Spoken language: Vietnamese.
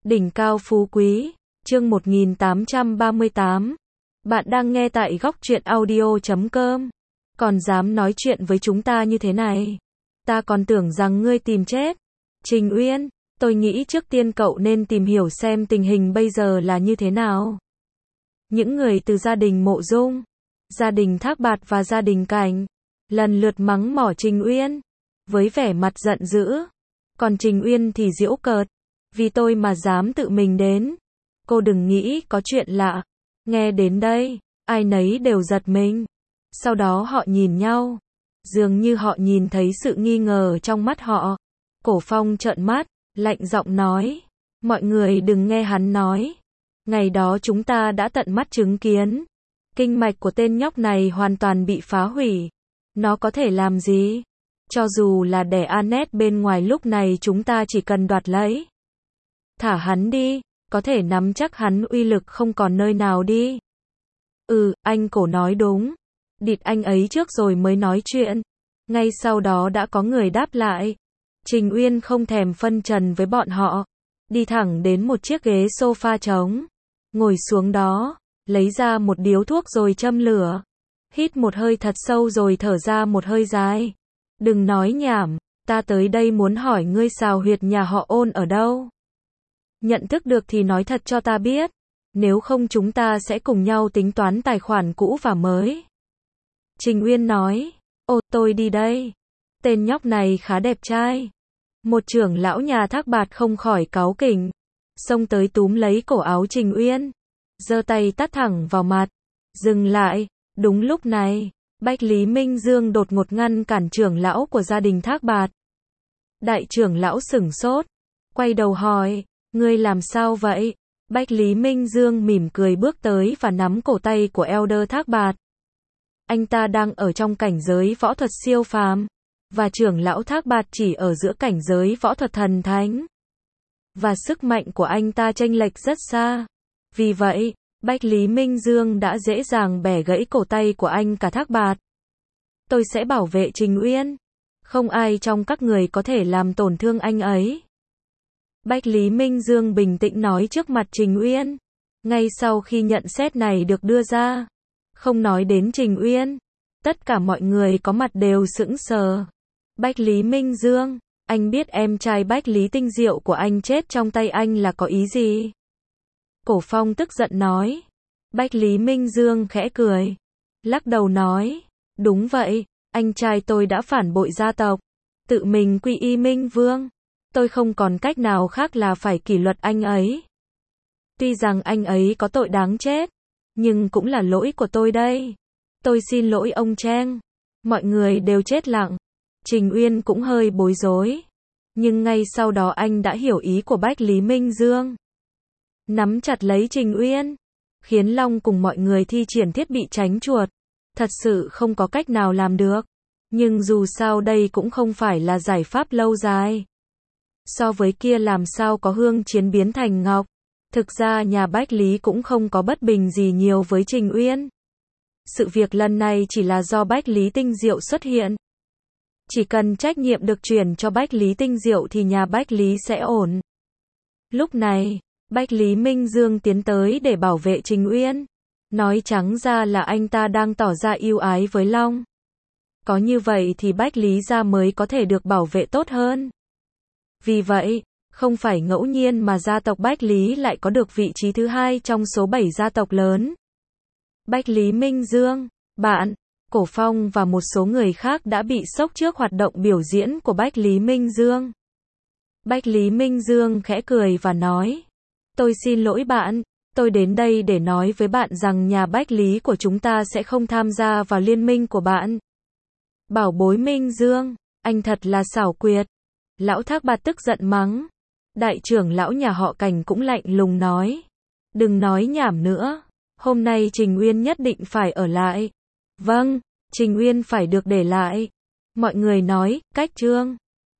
Đỉnh cao phú quý, chương 1838. Bạn đang nghe tại góc truyện audio.com. Còn dám nói chuyện với chúng ta như thế này? Ta còn tưởng rằng ngươi tìm chết. Trình Uyên, tôi nghĩ trước tiên cậu nên tìm hiểu xem tình hình bây giờ là như thế nào. Những người từ gia đình Mộ Dung, gia đình Thác Bạt và gia đình Cảnh lần lượt mắng mỏ Trình Uyên với vẻ mặt giận dữ. Còn Trình Uyên thì giễu cợt, vì tôi mà dám tự mình đến. Cô đừng nghĩ có chuyện lạ. Nghe đến đây, ai nấy đều giật mình. Sau đó họ nhìn nhau, dường như họ nhìn thấy sự nghi ngờ trong mắt họ. Cổ Phong trợn mắt, lạnh giọng nói, mọi người đừng nghe hắn nói. Ngày đó chúng ta đã tận mắt chứng kiến, kinh mạch của tên nhóc này hoàn toàn bị phá hủy. Nó có thể làm gì? Cho dù là đẻ Anet bên ngoài lúc này chúng ta chỉ cần đoạt lấy. Thả hắn đi, có thể nắm chắc hắn uy lực không còn nơi nào đi. Anh Cổ nói đúng. Địt anh ấy trước rồi mới nói chuyện. Ngay sau đó đã có người đáp lại. Trình Uyên không thèm phân trần với bọn họ. Đi thẳng đến một chiếc ghế sofa trống. Ngồi xuống đó, lấy ra một điếu thuốc rồi châm lửa. Hít một hơi thật sâu rồi thở ra một hơi dài. Đừng nói nhảm, ta tới đây muốn hỏi ngươi xào huyệt nhà họ Ôn ở đâu. Nhận thức được thì nói thật cho ta biết. Nếu không chúng ta sẽ cùng nhau tính toán tài khoản cũ và mới. Trình Uyên nói, tôi đi đây. Tên nhóc này khá đẹp trai. Một trưởng lão nhà Thác Bạt không khỏi cáu kỉnh. Xông tới túm lấy cổ áo Trình Uyên. Giơ tay tát thẳng vào mặt. Dừng lại. Đúng lúc này, Bách Lý Minh Dương đột ngột ngăn cản trưởng lão của gia đình Thác Bạt. Đại trưởng lão sửng sốt. Quay đầu hỏi, ngươi làm sao vậy? Bách Lý Minh Dương mỉm cười bước tới và nắm cổ tay của Elder Thác Bạt. Anh ta đang ở trong cảnh giới võ thuật siêu phàm, và trưởng lão Thác Bạt chỉ ở giữa cảnh giới võ thuật thần thánh. Và sức mạnh của anh ta chênh lệch rất xa. Vì vậy, Bách Lý Minh Dương đã dễ dàng bẻ gãy cổ tay của anh cả Thác Bạt. Tôi sẽ bảo vệ Trình Uyên. Không ai trong các người có thể làm tổn thương anh ấy. Bách Lý Minh Dương bình tĩnh nói trước mặt Trình Uyên. Ngay sau khi nhận xét này được đưa ra, không nói đến Trình Uyên, tất cả mọi người có mặt đều sững sờ. Bách Lý Minh Dương, anh biết em trai Bách Lý Tinh Diệu của anh chết trong tay anh là có ý gì? Cổ Phong tức giận nói. Bách Lý Minh Dương khẽ cười, lắc đầu nói, đúng vậy, anh trai tôi đã phản bội gia tộc, tự mình quy y Minh Vương. Tôi không còn cách nào khác là phải kỷ luật anh ấy. Tuy rằng anh ấy có tội đáng chết, nhưng cũng là lỗi của tôi đây. Tôi xin lỗi ông Trang. Mọi người đều chết lặng. Trình Uyên cũng hơi bối rối. Nhưng ngay sau đó anh đã hiểu ý của Bách Lý Minh Dương. Nắm chặt lấy Trình Uyên, khiến Long cùng mọi người thi triển thiết bị tránh chuột. Thật sự không có cách nào làm được. Nhưng dù sao đây cũng không phải là giải pháp lâu dài. So với kia làm sao có hương chiến biến thành ngọc. Thực ra nhà Bách Lý cũng không có bất bình gì nhiều với Trình Uyên. Sự việc lần này chỉ là do Bách Lý Tinh Diệu xuất hiện. Chỉ cần trách nhiệm được chuyển cho Bách Lý Tinh Diệu thì nhà Bách Lý sẽ ổn. Lúc này, Bách Lý Minh Dương tiến tới để bảo vệ Trình Uyên. Nói trắng ra là anh ta đang tỏ ra ưu ái với Long. Có như vậy thì Bách Lý gia mới có thể được bảo vệ tốt hơn. Vì vậy, không phải ngẫu nhiên mà gia tộc Bách Lý lại có được vị trí thứ 2 trong số 7 gia tộc lớn. Bách Lý Minh Dương, bạn, Cổ Phong và một số người khác đã bị sốc trước hoạt động biểu diễn của Bách Lý Minh Dương. Bách Lý Minh Dương khẽ cười và nói, tôi xin lỗi bạn, tôi đến đây để nói với bạn rằng nhà Bách Lý của chúng ta sẽ không tham gia vào liên minh của bạn. Bảo bối Minh Dương, anh thật là xảo quyệt. Lão Thác Bạt tức giận mắng. Đại trưởng lão nhà họ Cảnh cũng lạnh lùng nói. Đừng nói nhảm nữa. Hôm nay Trình Uyên nhất định phải ở lại. Vâng, Trình Uyên phải được để lại. Mọi người nói, cách chương.